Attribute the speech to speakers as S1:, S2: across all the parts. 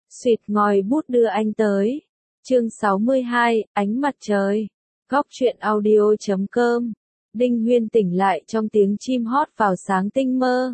S1: Xuyệt ngòi bút đưa anh tới. Chương 62, ánh mặt trời. Góc truyện audio.com. Đinh Huyên tỉnh lại trong tiếng chim hót vào sáng tinh mơ.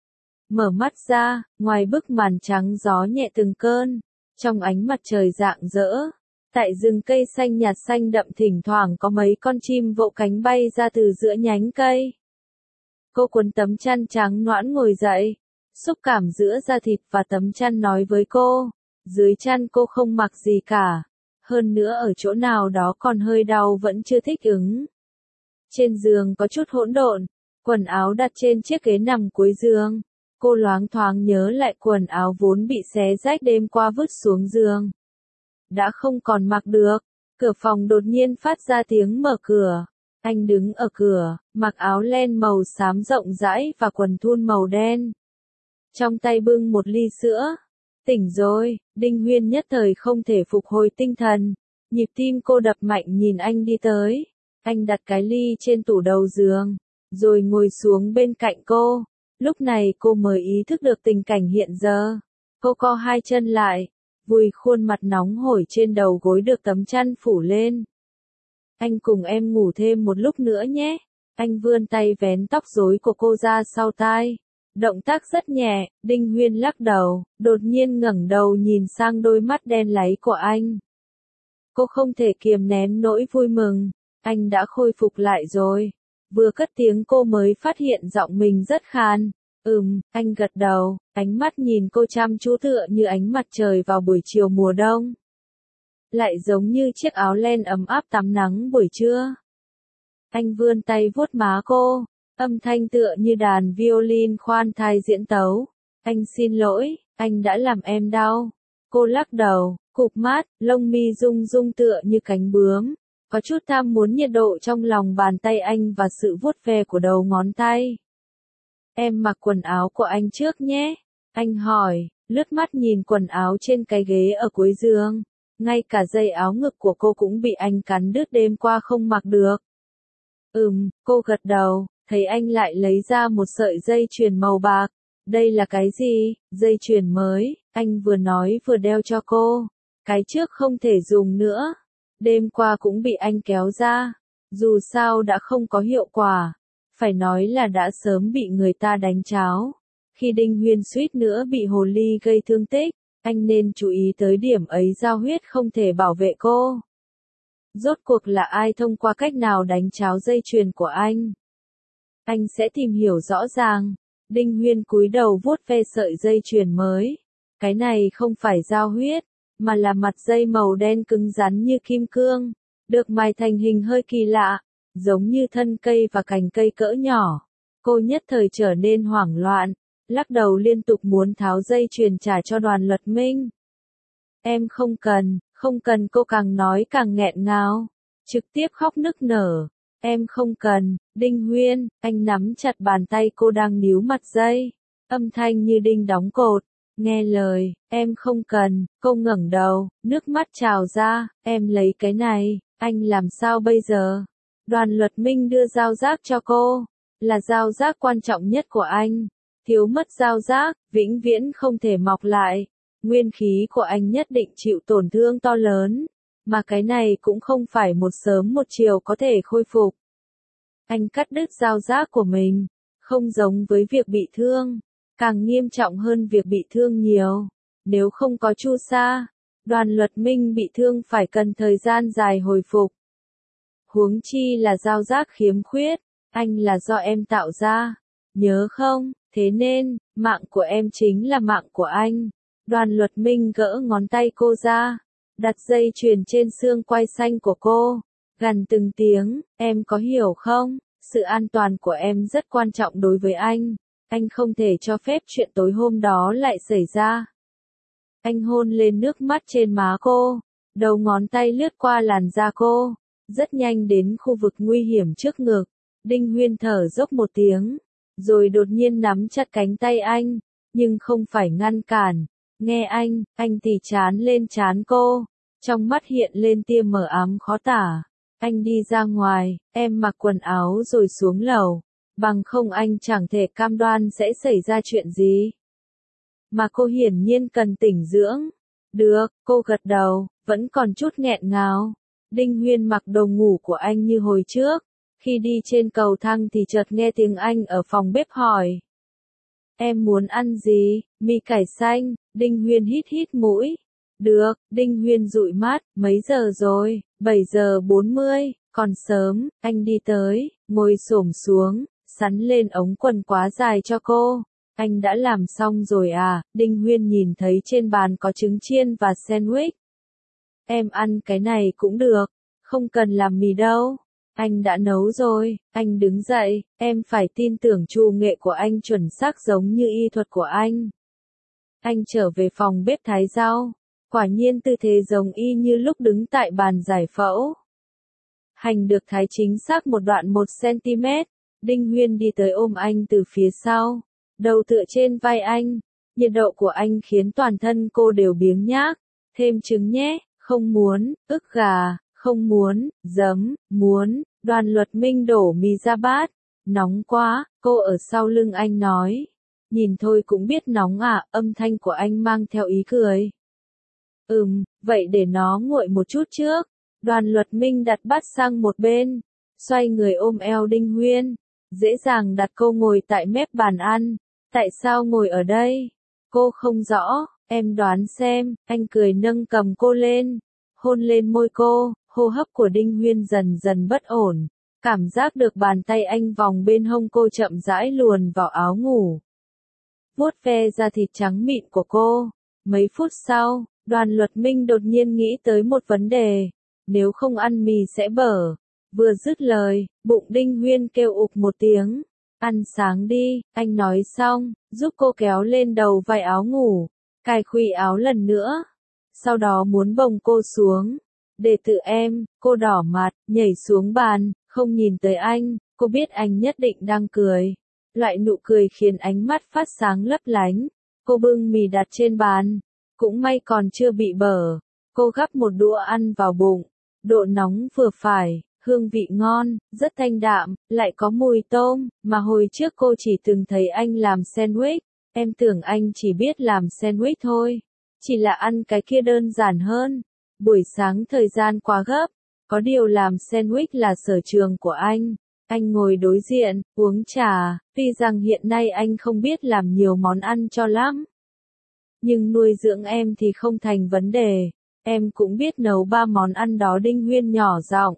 S1: Mở mắt ra, ngoài bức màn trắng gió nhẹ từng cơn, trong ánh mặt trời rạng rỡ. Tại rừng cây xanh nhạt xanh đậm thỉnh thoảng có mấy con chim vỗ cánh bay ra từ giữa nhánh cây. Cô cuốn tấm chăn trắng nõn ngồi dậy, xúc cảm giữa da thịt và tấm chăn nói với cô, dưới chăn cô không mặc gì cả, hơn nữa ở chỗ nào đó còn hơi đau vẫn chưa thích ứng. Trên giường có chút hỗn độn, quần áo đặt trên chiếc ghế nằm cuối giường, cô loáng thoáng nhớ lại quần áo vốn bị xé rách đêm qua vứt xuống giường. Đã không còn mặc được, cửa phòng đột nhiên phát ra tiếng mở cửa. Anh đứng ở cửa, mặc áo len màu xám rộng rãi và quần thun màu đen. Trong tay bưng một ly sữa. Tỉnh rồi, Đinh Huyên nhất thời không thể phục hồi tinh thần. Nhịp tim cô đập mạnh nhìn anh đi tới. Anh đặt cái ly trên tủ đầu giường, rồi ngồi xuống bên cạnh cô. Lúc này cô mới ý thức được tình cảnh hiện giờ. Cô co hai chân lại, vùi khuôn mặt nóng hổi trên đầu gối được tấm chăn phủ lên. Anh cùng em ngủ thêm một lúc nữa nhé. Anh vươn tay vén tóc rối của cô ra sau tai. Động tác rất nhẹ, Đinh Huyên lắc đầu, đột nhiên ngẩng đầu nhìn sang đôi mắt đen láy của anh. Cô không thể kiềm nén nỗi vui mừng, anh đã khôi phục lại rồi. Vừa cất tiếng cô mới phát hiện giọng mình rất khàn. Anh gật đầu, ánh mắt nhìn cô chăm chú tựa như ánh mặt trời vào buổi chiều mùa đông. Lại giống như chiếc áo len ấm áp tắm nắng buổi trưa. Anh vươn tay vuốt má cô, âm thanh tựa như đàn violin khoan thai diễn tấu. Anh xin lỗi, anh đã làm em đau. Cô lắc đầu, cụp mắt, lông mi rung rung tựa như cánh bướm. Có chút tham muốn nhiệt độ trong lòng bàn tay anh và sự vuốt ve của đầu ngón tay. Em mặc quần áo của anh trước nhé. Anh hỏi, lướt mắt nhìn quần áo trên cái ghế ở cuối giường. Ngay cả dây áo ngực của cô cũng bị anh cắn đứt đêm qua không mặc được. Cô gật đầu, thấy anh lại lấy ra một sợi dây chuyền màu bạc. Đây là cái gì? Dây chuyền mới, anh vừa nói vừa đeo cho cô. Cái trước không thể dùng nữa. Đêm qua cũng bị anh kéo ra. Dù sao đã không có hiệu quả. Phải nói là đã sớm bị người ta đánh cháo. Khi Đinh Huyên suýt nữa bị hồ ly gây thương tích, anh nên chú ý tới điểm ấy, giao huyết không thể bảo vệ cô. Rốt cuộc là ai thông qua cách nào đánh cháo dây chuyền của anh? Anh sẽ tìm hiểu rõ ràng. Đinh Huyên cúi đầu vuốt ve sợi dây chuyền mới. Cái này không phải giao huyết, mà là mặt dây màu đen cứng rắn như kim cương, được mài thành hình hơi kỳ lạ, giống như thân cây và cành cây cỡ nhỏ. Cô nhất thời trở nên hoảng loạn, lắc đầu liên tục muốn tháo dây chuyền trả cho Đoàn Luật Minh. Em không cần, cô càng nói càng nghẹn ngào, trực tiếp khóc nức nở. Em không cần, Đinh Huyên, anh nắm chặt bàn tay cô đang níu mặt dây, âm thanh như đinh đóng cột. Nghe lời, em không cần, cô ngẩng đầu, nước mắt trào ra, em lấy cái này, anh làm sao bây giờ? Đoàn Luật Minh đưa dao giác cho cô, là dao giác quan trọng nhất của anh. Thiếu mất dao giác, vĩnh viễn không thể mọc lại. Nguyên khí của anh nhất định chịu tổn thương to lớn, mà cái này cũng không phải một sớm một chiều có thể khôi phục. Anh cắt đứt dao giác của mình, không giống với việc bị thương, càng nghiêm trọng hơn việc bị thương nhiều. Nếu không có Chu Sa, Đoàn Luật Minh bị thương phải cần thời gian dài hồi phục. Huống chi là dao giác khiếm khuyết, anh là do em tạo ra, nhớ không? Thế nên, mạng của em chính là mạng của anh. Đoàn Luật Minh gỡ ngón tay cô ra, đặt dây chuyền trên xương quai xanh của cô, gằn từng tiếng, em có hiểu không? Sự an toàn của em rất quan trọng đối với anh không thể cho phép chuyện tối hôm đó lại xảy ra. Anh hôn lên nước mắt trên má cô, đầu ngón tay lướt qua làn da cô, rất nhanh đến khu vực nguy hiểm trước ngực. Đinh Huyên thở dốc một tiếng, rồi đột nhiên nắm chặt cánh tay anh, nhưng không phải ngăn cản. Nghe anh tì chán lên trán cô, trong mắt hiện lên tia mờ ám khó tả. Anh đi ra ngoài, em mặc quần áo rồi xuống lầu, bằng không anh chẳng thể cam đoan sẽ xảy ra chuyện gì. Mà cô hiển nhiên cần tĩnh dưỡng. Được, cô gật đầu, vẫn còn chút nghẹn ngào. Đinh Huyên mặc đồ ngủ của anh như hồi trước. Khi đi trên cầu thang thì chợt nghe tiếng anh ở phòng bếp hỏi. Em muốn ăn gì? Mì cải xanh. Đinh Huyên hít hít mũi. Được, Đinh Huyên dụi mắt, mấy giờ rồi? 7:40, còn sớm. Anh đi tới, ngồi xổm xuống, sắn lên ống quần quá dài cho cô. Anh đã làm xong rồi à? Đinh Huyên nhìn thấy trên bàn có trứng chiên và sandwich. Em ăn cái này cũng được, không cần làm mì đâu. Anh đã nấu rồi. Anh đứng dậy, em phải tin tưởng trù nghệ của anh chuẩn xác giống như y thuật của anh. Anh trở về phòng bếp thái rau. Quả nhiên tư thế giống y như lúc đứng tại bàn giải phẫu. Hành được thái chính xác một đoạn 1 cm. Đinh Huyên đi tới ôm anh từ phía sau. Đầu tựa trên vai anh. Nhiệt độ của anh khiến toàn thân cô đều biếng nhác. Thêm trứng nhé, không muốn, ức gà, không muốn, giấm, muốn. Đoàn Luật Minh đổ mì ra bát. Nóng quá, cô ở sau lưng anh nói. Nhìn thôi cũng biết nóng à, âm thanh của anh mang theo ý cười. Vậy để nó nguội một chút trước. Đoàn Luật Minh đặt bát sang một bên, xoay người ôm eo Đinh Huyên, dễ dàng đặt cô ngồi tại mép bàn ăn. Tại sao ngồi ở đây? Cô không rõ, em đoán xem. Anh cười nâng cầm cô lên, hôn lên môi cô. Hô hấp của Đinh Huyên dần dần bất ổn, cảm giác được bàn tay anh vòng bên hông cô chậm rãi luồn vào áo ngủ, vuốt ve da thịt trắng mịn của cô. Mấy phút sau, Đoàn Luật Minh đột nhiên nghĩ tới một vấn đề. Nếu không ăn mì sẽ bở. Vừa dứt lời, bụng Đinh Huyên kêu ụp một tiếng. Ăn sáng đi, anh nói xong, giúp cô kéo lên đầu vai áo ngủ, cài khuy áo lần nữa. Sau đó muốn bồng cô xuống. Để tự em, cô đỏ mặt, nhảy xuống bàn, không nhìn tới anh. Cô biết anh nhất định đang cười. Loại nụ cười khiến ánh mắt phát sáng lấp lánh. Cô bưng mì đặt trên bàn. Cũng may còn chưa bị bở. Cô gắp một đũa ăn vào bụng. Độ nóng vừa phải, hương vị ngon, rất thanh đạm, lại có mùi tôm, mà hồi trước cô chỉ từng thấy anh làm sandwich. Em tưởng anh chỉ biết làm sandwich thôi. Chỉ là ăn cái kia đơn giản hơn. Buổi sáng thời gian quá gấp. Có điều làm sandwich là sở trường của anh. Anh ngồi đối diện, uống trà, tuy rằng hiện nay anh không biết làm nhiều món ăn cho lắm. Nhưng nuôi dưỡng em thì không thành vấn đề. Em cũng biết nấu 3 món ăn đó. Đinh Huyên nhỏ giọng.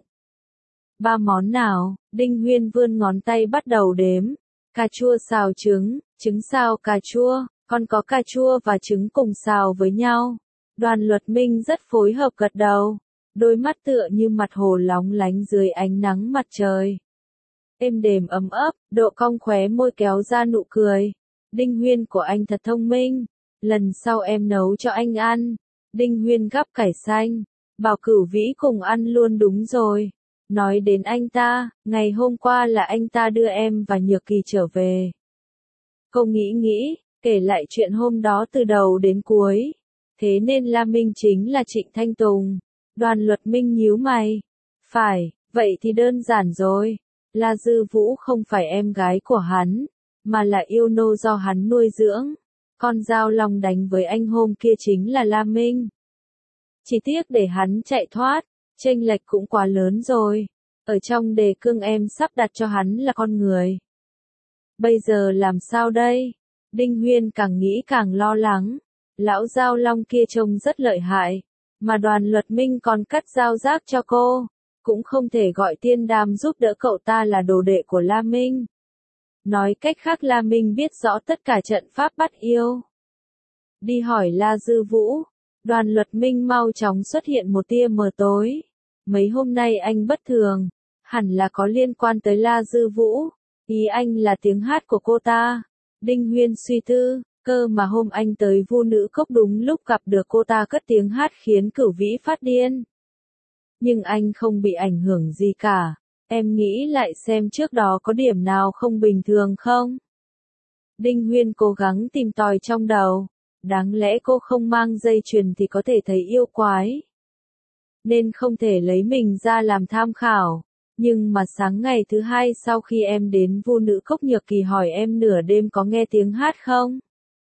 S1: 3 món nào? Đinh Huyên vươn ngón tay bắt đầu đếm. Cà chua xào trứng, trứng xào cà chua, còn có cà chua và trứng cùng xào với nhau. Đoàn Luật Minh rất phối hợp gật đầu. Đôi mắt tựa như mặt hồ lóng lánh dưới ánh nắng mặt trời. Êm đềm ấm ấp, độ cong khóe môi kéo ra nụ cười. Đinh Huyên của anh thật thông minh. Lần sau em nấu cho anh ăn. Đinh Huyên gắp cải xanh. Bảo Cửu Vĩ cùng ăn luôn. Đúng rồi. Nói đến anh ta, ngày hôm qua là anh ta đưa em và Nhược Kỳ trở về. Cô nghĩ, kể lại chuyện hôm đó từ đầu đến cuối. Thế nên La Minh chính là Trịnh Thanh Tùng. Đoàn Luật Minh nhíu mày. Phải, vậy thì đơn giản rồi. La Dư Vũ không phải em gái của hắn, mà là yêu nô do hắn nuôi dưỡng. Con dao long đánh với anh hôm kia chính là La Minh. Chỉ tiếc để hắn chạy thoát, chênh lệch cũng quá lớn rồi. Ở trong đề cương em sắp đặt cho hắn là con người. Bây giờ làm sao đây? Đinh Huyên càng nghĩ càng lo lắng. Lão dao long kia trông rất lợi hại, mà Đoàn Luật Minh còn cắt dao rác cho cô. Cũng không thể gọi Tiên Đàm giúp đỡ cậu ta là đồ đệ của La Minh. Nói cách khác La Minh biết rõ tất cả trận pháp bắt yêu. Đi hỏi La Dư Vũ. Đoàn Luật Minh mau chóng xuất hiện một tia mờ tối. Mấy hôm nay anh bất thường, hẳn là có liên quan tới La Dư Vũ. Ý anh là tiếng hát của cô ta. Đinh Huyên suy tư, cơ mà hôm anh tới Vu Nữ Cốc đúng lúc gặp được cô ta cất tiếng hát khiến Cửu Vĩ phát điên. Nhưng anh không bị ảnh hưởng gì cả. Em nghĩ lại xem trước đó có điểm nào không bình thường không? Đinh Huyên cố gắng tìm tòi trong đầu. Đáng lẽ cô không mang dây chuyền thì có thể thấy yêu quái, nên không thể lấy mình ra làm tham khảo. Nhưng mà sáng ngày thứ 2 sau khi em đến Vu Nữ Cốc, Nhược Kỳ hỏi em nửa đêm có nghe tiếng hát không?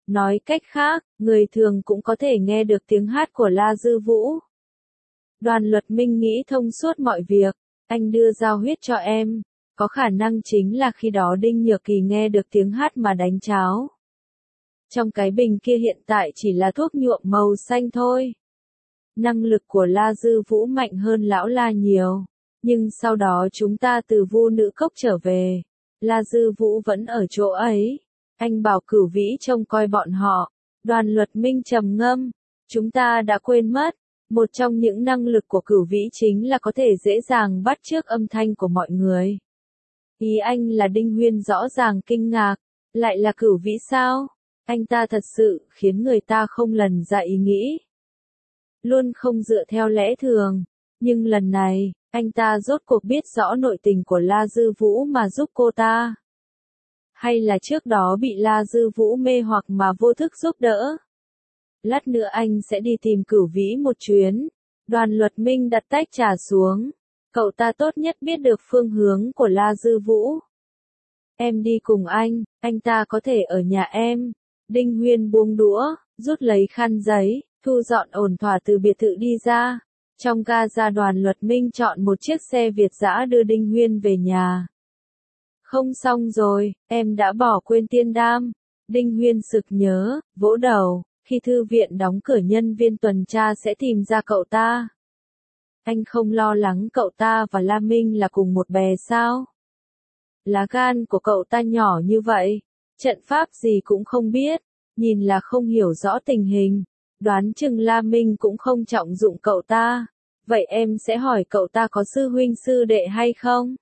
S1: Nói cách khác, người thường cũng có thể nghe được tiếng hát của La Dư Vũ. Đoàn Luật Minh nghĩ thông suốt mọi việc, anh đưa dao huyết cho em, có khả năng chính là khi đó Đinh Nhược Kỳ nghe được tiếng hát mà đánh cháo. Trong cái bình kia hiện tại chỉ là thuốc nhuộm màu xanh thôi. Năng lực của La Dư Vũ mạnh hơn lão La nhiều, nhưng sau đó chúng ta từ Vu Nữ Cốc trở về, La Dư Vũ vẫn ở chỗ ấy. Anh bảo Cửu Vĩ trông coi bọn họ. Đoàn Luật Minh trầm ngâm, chúng ta đã quên mất, một trong những năng lực của Cửu Vĩ chính là có thể dễ dàng bắt chước âm thanh của mọi người. Ý anh là Đinh Huyên rõ ràng kinh ngạc, lại là Cửu Vĩ sao? Anh ta thật sự khiến người ta không lần ra ý nghĩ. Luôn không dựa theo lẽ thường, nhưng lần này, anh ta rốt cuộc biết rõ nội tình của La Dư Vũ mà giúp cô ta. Hay là trước đó bị La Dư Vũ mê hoặc mà vô thức giúp đỡ. Lát nữa anh sẽ đi tìm Cửu Vĩ một chuyến. Đoàn Luật Minh đặt tách trà xuống. Cậu ta tốt nhất biết được phương hướng của La Dư Vũ. Em đi cùng anh ta có thể ở nhà em. Đinh Huyên buông đũa, rút lấy khăn giấy, thu dọn ổn thỏa từ biệt thự đi ra. Trong ga ra Đoàn Luật Minh chọn một chiếc xe Việt dã đưa Đinh Huyên về nhà. Không xong rồi, em đã bỏ quên tiên đam. Đinh Huyên sực nhớ, vỗ đầu, khi thư viện đóng cửa nhân viên tuần tra sẽ tìm ra cậu ta. Anh không lo lắng cậu ta và La Minh là cùng một bè sao? Lá gan của cậu ta nhỏ như vậy, trận pháp gì cũng không biết, nhìn là không hiểu rõ tình hình, đoán chừng La Minh cũng không trọng dụng cậu ta. Vậy em sẽ hỏi cậu ta có sư huynh sư đệ hay không?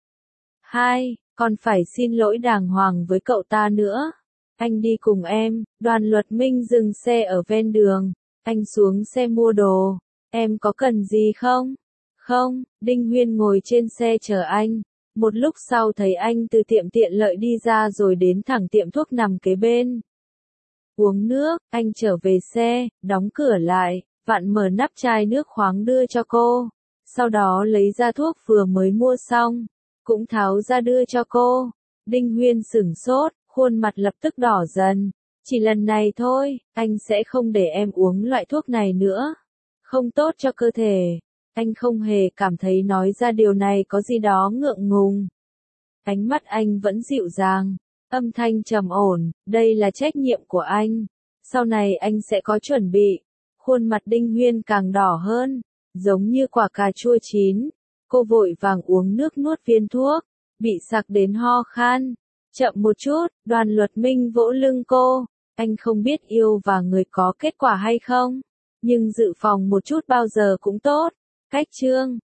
S1: 2. Còn phải xin lỗi đàng hoàng với cậu ta nữa. Anh đi cùng em. Đoàn Luật Minh dừng xe ở ven đường. Anh xuống xe mua đồ. Em có cần gì không? Không. Đinh Huyên ngồi trên xe chờ anh. Một lúc sau thấy anh từ tiệm tiện lợi đi ra rồi đến thẳng tiệm thuốc nằm kế bên. Uống nước, anh trở về xe, đóng cửa lại, vặn mở nắp chai nước khoáng đưa cho cô. Sau đó lấy ra thuốc vừa mới mua xong, cũng tháo ra đưa cho cô. Đinh Huyên sửng sốt, khuôn mặt lập tức đỏ dần. Chỉ lần này thôi, anh sẽ không để em uống loại thuốc này nữa. Không tốt cho cơ thể. Anh không hề cảm thấy nói ra điều này có gì đó ngượng ngùng. Ánh mắt anh vẫn dịu dàng, âm thanh trầm ổn, đây là trách nhiệm của anh. Sau này anh sẽ có chuẩn bị. Khuôn mặt Đinh Huyên càng đỏ hơn, giống như quả cà chua chín. Cô vội vàng uống nước nuốt viên thuốc, bị sặc đến ho khan. Chậm một chút, Đoàn Luật Minh vỗ lưng cô. Anh không biết yêu và người có kết quả hay không, nhưng dự phòng một chút bao giờ cũng tốt. Cách chương